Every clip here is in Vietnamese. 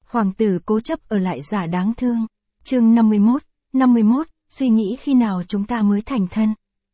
Hoàng tử cố chấp ở lại giả đáng thương. Chương 51, suy nghĩ khi nào chúng ta mới thành thân.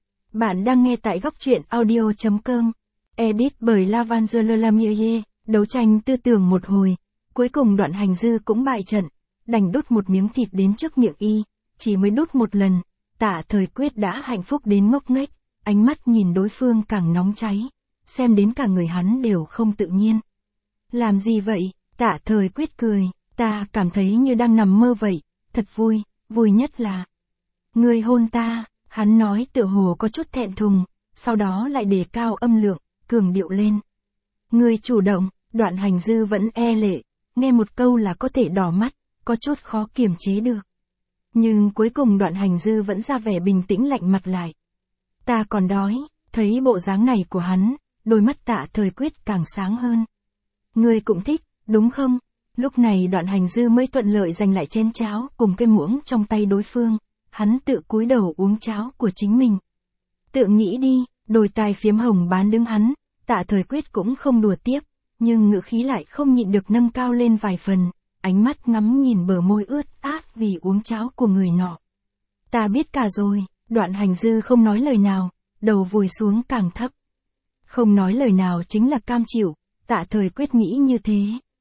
Bạn đang nghe tại góc truyện audio.com. Edit bởi Lavangela Lamier. Đấu tranh tư tưởng một hồi, cuối cùng Đoạn Hành Dư cũng bại trận, đành đút một miếng thịt đến trước miệng y. Chỉ mới đút một lần, Tạ Thời Quyết đã hạnh phúc đến ngốc nghếch, ánh mắt nhìn đối phương càng nóng cháy, xem đến cả người hắn đều không tự nhiên. Làm gì vậy? Tạ Thời Quyết cười, ta cảm thấy như đang nằm mơ vậy, thật vui, vui nhất là ngươi hôn ta, hắn nói tựa hồ có chút thẹn thùng, sau đó lại đề cao âm lượng, cường điệu lên. Ngươi chủ động. Đoạn Hành Dư vẫn e lệ, nghe một câu là có thể đỏ mắt, có chút khó kiềm chế được. Nhưng cuối cùng Đoạn Hành Dư vẫn ra vẻ bình tĩnh lạnh mặt lại. Ta còn đói, thấy bộ dáng này của hắn, đôi mắt Tạ Thời Quyết càng sáng hơn. Ngươi cũng thích, đúng không? Lúc này Đoạn Hành Dư mới thuận lợi giành lại chén cháo cùng cái muỗng trong tay đối phương, hắn tự cúi đầu uống cháo của chính mình. Tự nghĩ đi, đôi tai phiếm hồng bán đứng hắn, Tạ Thời Quyết cũng không đùa tiếp. Nhưng ngữ khí lại không nhịn được nâng cao lên vài phần, ánh mắt ngắm nhìn bờ môi ướt át vì uống cháo của người nọ. Ta biết cả rồi, Đoạn Hành Dư không nói lời nào, đầu vùi xuống càng thấp. Không nói lời nào chính là cam chịu, Tạ Thời Quyết nghĩ như thế.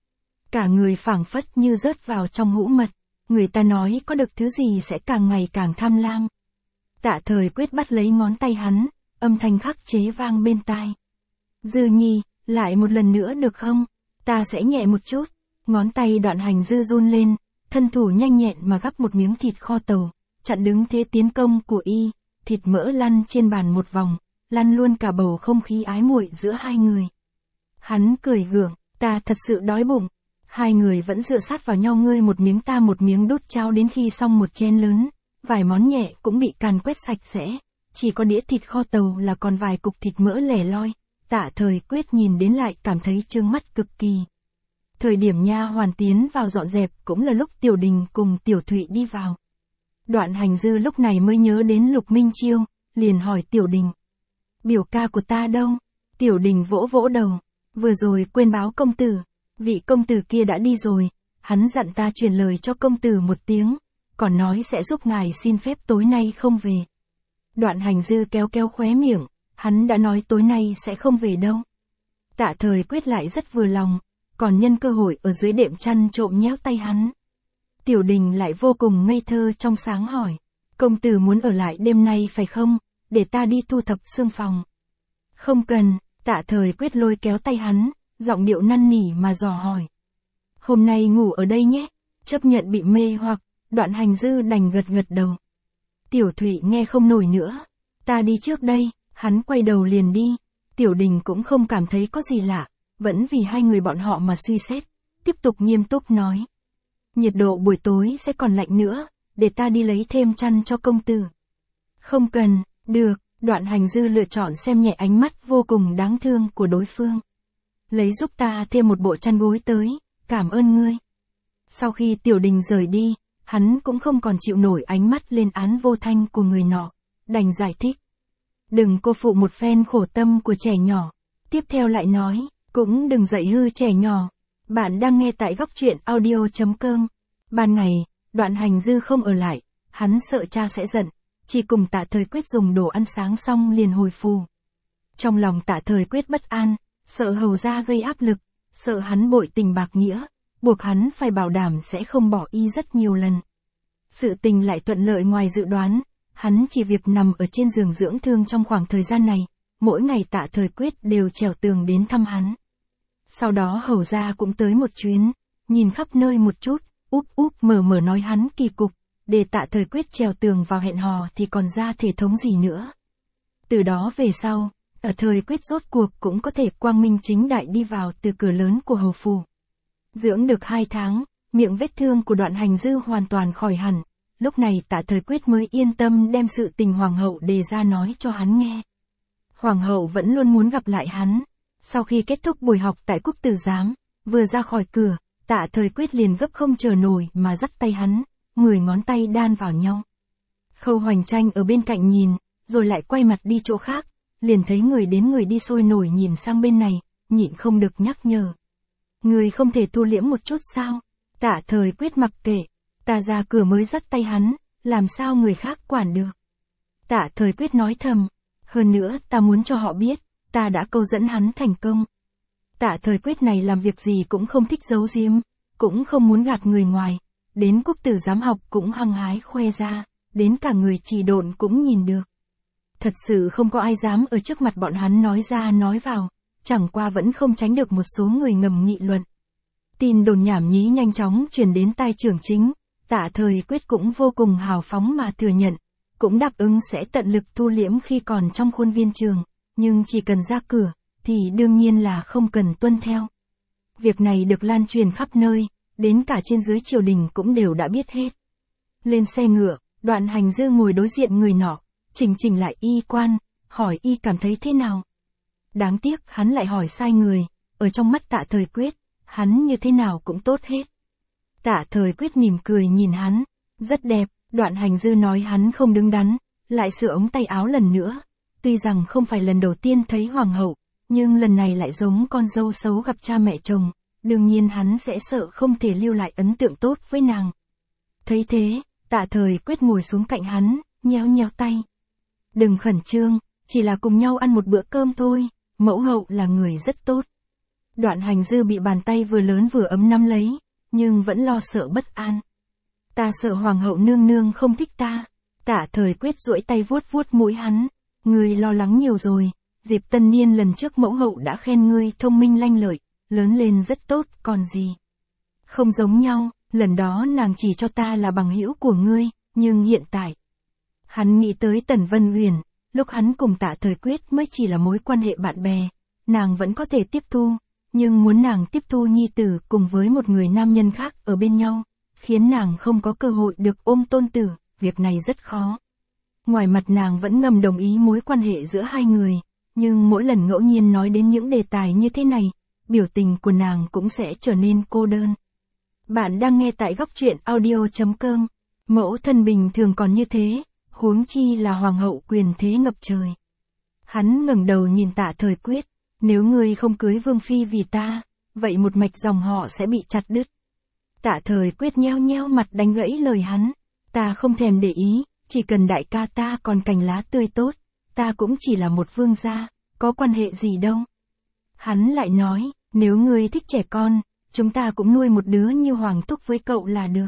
Cả người phảng phất như rớt vào trong hũ mật, người ta nói có được thứ gì sẽ càng ngày càng tham lam. Tạ Thời Quyết bắt lấy ngón tay hắn, âm thanh khắc chế vang bên tai. Dư Nhi, lại một lần nữa được không? Ta sẽ nhẹ một chút. Ngón tay Đoạn Hành Dư run lên, thân thủ nhanh nhẹn mà gắp một miếng thịt kho tàu, chặn đứng thế tiến công của y, thịt mỡ lăn trên bàn một vòng, lăn luôn cả bầu không khí ái muội giữa hai người. Hắn cười gượng, ta thật sự đói bụng. Hai người vẫn dựa sát vào nhau, ngươi một miếng ta một miếng đút cháo đến khi xong một chén lớn, vài món nhẹ cũng bị càn quét sạch sẽ, chỉ có đĩa thịt kho tàu là còn vài cục thịt mỡ lẻ loi. Tạ Thời Quyết nhìn đến lại cảm thấy trương mắt cực kỳ. Thời điểm nha hoàn tiến vào dọn dẹp cũng là lúc Tiểu Đình cùng Tiểu Thụy đi vào. Đoạn Hành Dư lúc này mới nhớ đến Lục Minh Chiêu, liền hỏi Tiểu Đình. Biểu ca của ta đâu? Tiểu Đình vỗ vỗ đầu. Vừa rồi quên báo công tử. Vị công tử kia đã đi rồi. Hắn dặn ta truyền lời cho công tử một tiếng. Còn nói sẽ giúp ngài xin phép tối nay không về. Đoạn Hành Dư kéo kéo khóe miệng. Hắn đã nói tối nay sẽ không về đâu. Tạ Thời Quyết lại rất vừa lòng, còn nhân cơ hội ở dưới đệm chăn trộm nhéo tay hắn. Tiểu Đình lại vô cùng ngây thơ trong sáng hỏi. Công tử muốn ở lại đêm nay phải không? Để ta đi thu thập xương phòng. Không cần, Tạ Thời Quyết lôi kéo tay hắn, giọng điệu năn nỉ mà dò hỏi. Hôm nay ngủ ở đây nhé. Chấp nhận bị mê hoặc, Đoạn Hành Dư đành gật gật đầu. Tiểu Thụy nghe không nổi nữa. Ta đi trước đây. Hắn quay đầu liền đi, Tiểu Đình cũng không cảm thấy có gì lạ, vẫn vì hai người bọn họ mà suy xét, tiếp tục nghiêm túc nói. Nhiệt độ buổi tối sẽ còn lạnh nữa, để ta đi lấy thêm chăn cho công tử. Không cần, được, Đoạn Hành Dư lựa chọn xem nhẹ ánh mắt vô cùng đáng thương của đối phương. Lấy giúp ta thêm một bộ chăn gối tới, cảm ơn ngươi. Sau khi Tiểu Đình rời đi, hắn cũng không còn chịu nổi ánh mắt lên án vô thanh của người nọ, đành giải thích. Đừng cô phụ một phen khổ tâm của trẻ nhỏ. Tiếp theo lại nói, cũng đừng dạy hư trẻ nhỏ. Bạn đang nghe tại góc truyện audio.com. Ban ngày, Đoạn Hành Dư không ở lại, hắn sợ cha sẽ giận, chỉ cùng Tạ Thời Quyết dùng đồ ăn sáng xong liền hồi phù. Trong lòng Tạ Thời Quyết bất an, sợ hầu gia gây áp lực, sợ hắn bội tình bạc nghĩa, buộc hắn phải bảo đảm sẽ không bỏ y rất nhiều lần. Sự tình lại thuận lợi ngoài dự đoán. Hắn chỉ việc nằm ở trên giường dưỡng thương trong khoảng thời gian này, mỗi ngày Tạ Thời Quyết đều trèo tường đến thăm hắn. Sau đó hầu gia cũng tới một chuyến, nhìn khắp nơi một chút, úp mở nói hắn kỳ cục, để Tạ Thời Quyết trèo tường vào hẹn hò thì còn ra thể thống gì nữa. Từ đó về sau, ở Thời Quyết rốt cuộc cũng có thể quang minh chính đại đi vào từ cửa lớn của hầu phủ. Dưỡng được 2 tháng, miệng vết thương của Đoạn Hành Dư hoàn toàn khỏi hẳn. Lúc này Tạ Thời Quyết mới yên tâm đem sự tình Hoàng hậu đề ra nói cho hắn nghe. Hoàng hậu vẫn luôn muốn gặp lại hắn. Sau khi kết thúc buổi học tại Cúc Tử Giám, vừa ra khỏi cửa, Tạ Thời Quyết liền gấp không chờ nổi mà dắt tay hắn, 10 ngón tay đan vào nhau. Khâu Hoành Tranh ở bên cạnh nhìn, rồi lại quay mặt đi chỗ khác, liền thấy người đến người đi sôi nổi nhìn sang bên này, nhịn không được nhắc nhở. Người không thể thu liễm một chút sao? Tạ Thời Quyết mặc kệ, ta ra cửa mới dắt tay hắn, làm sao người khác quản được. Tạ Thời Quyết nói thầm, hơn nữa ta muốn cho họ biết, ta đã câu dẫn hắn thành công. Tạ Thời Quyết này làm việc gì cũng không thích giấu giếm, cũng không muốn gạt người ngoài, đến Quốc Tử Giám học cũng hăng hái khoe ra, đến cả người Trì Độn cũng nhìn được. Thật sự không có ai dám ở trước mặt bọn hắn nói ra nói vào, chẳng qua vẫn không tránh được một số người ngầm nghị luận. Tin đồn nhảm nhí nhanh chóng truyền đến tai trưởng chính, Tạ Thời Quyết cũng vô cùng hào phóng mà thừa nhận, cũng đáp ứng sẽ tận lực thu liễm khi còn trong khuôn viên trường, nhưng chỉ cần ra cửa, thì đương nhiên là không cần tuân theo. Việc này được lan truyền khắp nơi, đến cả trên dưới triều đình cũng đều đã biết hết. Lên xe ngựa, Đoạn Hành Dư ngồi đối diện người nọ, chỉnh lại y quan, hỏi y cảm thấy thế nào. Đáng tiếc hắn lại hỏi sai người, ở trong mắt Tạ Thời Quyết, hắn như thế nào cũng tốt hết. Tạ Thời Quyết mỉm cười nhìn hắn, rất đẹp. Đoạn Hành Dư nói hắn không đứng đắn, lại sửa ống tay áo lần nữa. Tuy rằng không phải lần đầu tiên thấy hoàng hậu, nhưng lần này lại giống con dâu xấu gặp cha mẹ chồng, đương nhiên hắn sẽ sợ không thể lưu lại ấn tượng tốt với nàng. Thấy thế, Tạ Thời Quyết ngồi xuống cạnh hắn, nhéo tay. Đừng khẩn trương, chỉ là cùng nhau ăn một bữa cơm thôi, mẫu hậu là người rất tốt. Đoạn Hành Dư bị bàn tay vừa lớn vừa ấm nắm lấy, nhưng vẫn lo sợ bất an. Ta sợ hoàng hậu nương nương không thích ta. Tạ Thời Quyết duỗi tay vuốt mũi hắn. Ngươi lo lắng nhiều rồi, dịp tân niên lần trước mẫu hậu đã khen ngươi thông minh lanh lợi, lớn lên rất tốt, còn gì. Không giống nhau, lần đó nàng chỉ cho ta là bằng hữu của ngươi, nhưng hiện tại. Hắn nghĩ tới Tần Vân Uyển, lúc hắn cùng Tạ Thời Quyết mới chỉ là mối quan hệ bạn bè, nàng vẫn có thể tiếp thu, nhưng muốn nàng tiếp thu nhi tử cùng với một người nam nhân khác ở bên nhau, khiến nàng không có cơ hội được ôm tôn tử, việc này rất khó. Ngoài mặt nàng vẫn ngầm đồng ý mối quan hệ giữa hai người, nhưng mỗi lần ngẫu nhiên nói đến những đề tài như thế này, biểu tình của nàng cũng sẽ trở nên cô đơn. Bạn đang nghe tại góc truyện audio.com, mẫu thân bình thường còn như thế, huống chi là hoàng hậu quyền thế ngập trời. Hắn ngẩng đầu nhìn Tạ Thời Quyết, nếu ngươi không cưới vương phi vì ta, vậy một mạch dòng họ sẽ bị chặt đứt. Tạ Thời Quyết nheo mặt đánh gãy lời hắn, ta không thèm để ý, chỉ cần đại ca ta còn cành lá tươi tốt, ta cũng chỉ là một vương gia, có quan hệ gì đâu. Hắn lại nói, nếu ngươi thích trẻ con, chúng ta cũng nuôi một đứa như Hoàng Thúc với cậu là được.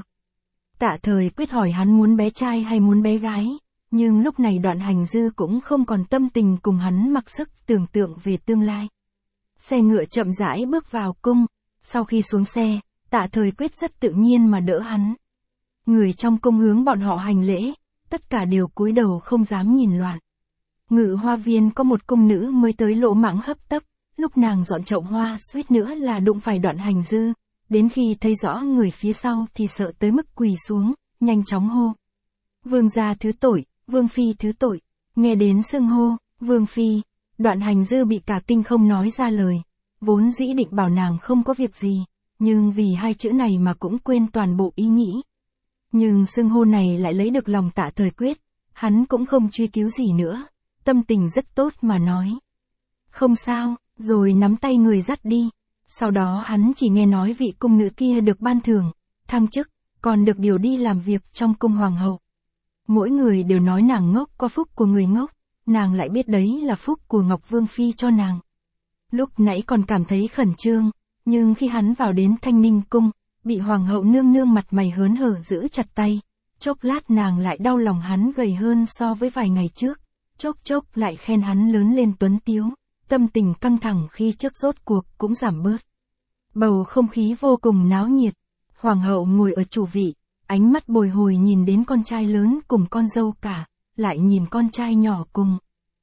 Tạ Thời Quyết hỏi hắn muốn bé trai hay muốn bé gái, nhưng lúc này Đoạn Hành Dư cũng không còn tâm tình cùng hắn mặc sức tưởng tượng về tương lai. Xe ngựa chậm rãi bước vào cung, sau khi xuống xe, Tạ Thời Quyết rất tự nhiên mà đỡ hắn. Người trong cung hướng bọn họ hành lễ, tất cả đều cúi đầu không dám nhìn loạn. Ngự hoa viên có một cung nữ mới tới lỗ mãng hấp tấp, lúc nàng dọn chậu hoa suýt nữa là đụng phải Đoạn Hành Dư, đến khi thấy rõ người phía sau thì sợ tới mức quỳ xuống, nhanh chóng hô. Vương gia thứ tội, vương phi thứ tội, nghe đến xưng hô, vương phi, Đoạn Hành Dư bị cả kinh không nói ra lời, vốn dĩ định bảo nàng không có việc gì, nhưng vì hai chữ này mà cũng quên toàn bộ ý nghĩ. Nhưng xưng hô này lại lấy được lòng Tạ Thời Quyết, hắn cũng không truy cứu gì nữa, tâm tình rất tốt mà nói. Không sao, rồi nắm tay người dắt đi. Sau đó hắn chỉ nghe nói vị cung nữ kia được ban thưởng, thăng chức, còn được điều đi làm việc trong cung hoàng hậu. Mỗi người đều nói nàng ngốc có phúc của người ngốc, nàng lại biết đấy là phúc của Ngọc Vương Phi cho nàng. Lúc nãy còn cảm thấy khẩn trương, nhưng khi hắn vào đến Thanh Ninh cung, bị hoàng hậu nương nương mặt mày hớn hở giữ chặt tay, chốc lát nàng lại đau lòng hắn gầy hơn so với vài ngày trước, chốc lại khen hắn lớn lên tuấn tiếu, tâm tình căng thẳng khi trước rốt cuộc cũng giảm bớt. Bầu không khí vô cùng náo nhiệt, hoàng hậu ngồi ở chủ vị, ánh mắt bồi hồi nhìn đến con trai lớn cùng con dâu cả, lại nhìn con trai nhỏ cùng.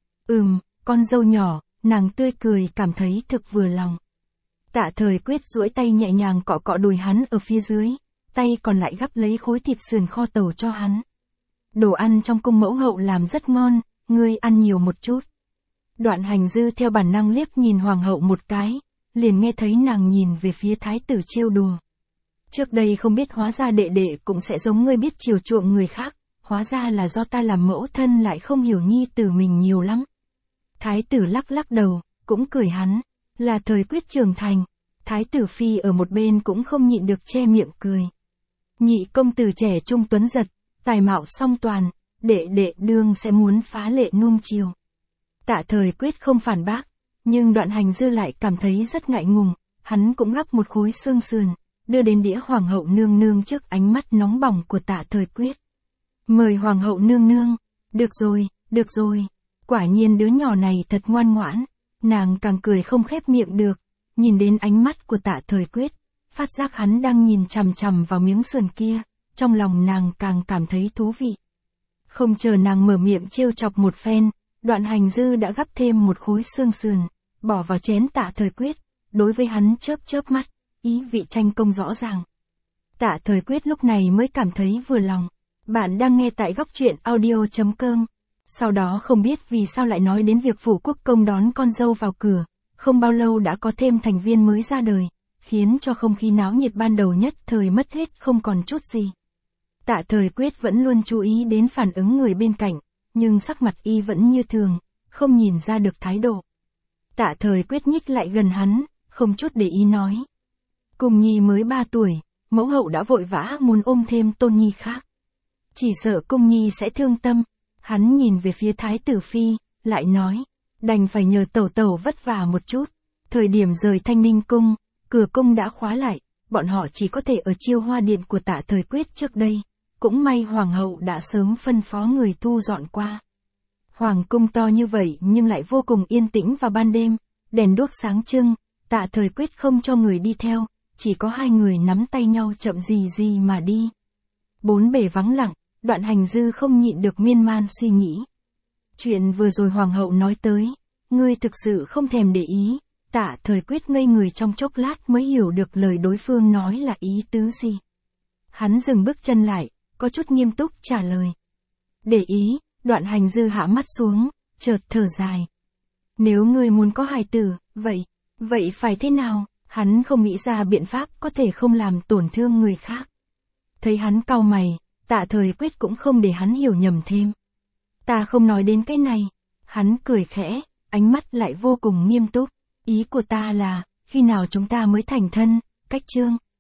Con dâu nhỏ, nàng tươi cười cảm thấy thực vừa lòng. Tạ Thời Quyết duỗi tay nhẹ nhàng cọ đùi hắn ở phía dưới, tay còn lại gắp lấy khối thịt sườn kho tàu cho hắn. Đồ ăn trong cung mẫu hậu làm rất ngon, ngươi ăn nhiều một chút. Đoạn Hành Dư theo bản năng liếc nhìn hoàng hậu một cái, liền nghe thấy nàng nhìn về phía thái tử trêu đùa. Trước đây không biết hóa ra đệ đệ cũng sẽ giống ngươi biết chiều chuộng người khác, hóa ra là do ta làm mẫu thân lại không hiểu nhi tử mình nhiều lắm. Thái tử lắc đầu, cũng cười hắn, là Thời Quyết trưởng thành, Thái tử phi ở một bên cũng không nhịn được che miệng cười. Nhị công tử trẻ trung tuấn giật, tài mạo song toàn, đệ đệ đương sẽ muốn phá lệ nuông chiều. Tạ Thời Quyết không phản bác, nhưng Đoạn Hành Dư lại cảm thấy rất ngại ngùng, hắn cũng gắp một khối xương sườn, đưa đến đĩa hoàng hậu nương nương trước ánh mắt nóng bỏng của Tạ Thời Quyết. Mời hoàng hậu nương nương, được rồi, quả nhiên đứa nhỏ này thật ngoan ngoãn, nàng càng cười không khép miệng được, nhìn đến ánh mắt của Tạ Thời Quyết, phát giác hắn đang nhìn chằm chằm vào miếng sườn kia, trong lòng nàng càng cảm thấy thú vị. Không chờ nàng mở miệng trêu chọc một phen, Đoạn Hành Dư đã gắp thêm một khối xương sườn, bỏ vào chén Tạ Thời Quyết, đối với hắn chớp mắt, ý vị tranh công rõ ràng. Tạ Thời Quyết lúc này mới cảm thấy vừa lòng. Bạn đang nghe tại góc truyện audio.com. Sau đó không biết vì sao lại nói đến việc phủ quốc công đón con dâu vào cửa, không bao lâu đã có thêm thành viên mới ra đời, khiến cho không khí náo nhiệt ban đầu nhất thời mất hết không còn chút gì. Tạ Thời Quyết vẫn luôn chú ý đến phản ứng người bên cạnh, nhưng sắc mặt y vẫn như thường, không nhìn ra được thái độ. Tạ Thời Quyết nhích lại gần hắn, không chút để ý nói. Cung nhi mới 3 tuổi, mẫu hậu đã vội vã muốn ôm thêm tôn nhi khác. Chỉ sợ cung nhi sẽ thương tâm. Hắn nhìn về phía thái tử phi, lại nói, đành phải nhờ tẩu tẩu vất vả một chút. Thời điểm rời Thanh Ninh cung, cửa cung đã khóa lại, bọn họ chỉ có thể ở Chiêu Hoa điện của Tạ Thời Quyết trước đây. Cũng may hoàng hậu đã sớm phân phó người thu dọn qua. Hoàng cung to như vậy nhưng lại vô cùng yên tĩnh vào ban đêm, đèn đuốc sáng trưng, Tạ Thời Quyết không cho người đi theo, chỉ có hai người nắm tay nhau chậm gì mà đi. Bốn bề vắng lặng, Đoạn Hành Dư không nhịn được miên man suy nghĩ. Chuyện vừa rồi hoàng hậu nói tới, ngươi thực sự không thèm để ý. Tạ Thời Quyết ngây người trong chốc lát mới hiểu được lời đối phương nói là ý tứ gì. Hắn dừng bước chân lại, có chút nghiêm túc trả lời. Để ý. Đoạn Hành Dư hạ mắt xuống, chợt thở dài. Nếu ngươi muốn có hài tử, vậy phải thế nào? Hắn không nghĩ ra biện pháp có thể không làm tổn thương người khác. Thấy hắn cau mày, Tạ Thời Quyết cũng không để hắn hiểu nhầm thêm. Ta không nói đến cái này. Hắn cười khẽ, ánh mắt lại vô cùng nghiêm túc. Ý của ta là, khi nào chúng ta mới thành thân, Cách Chương.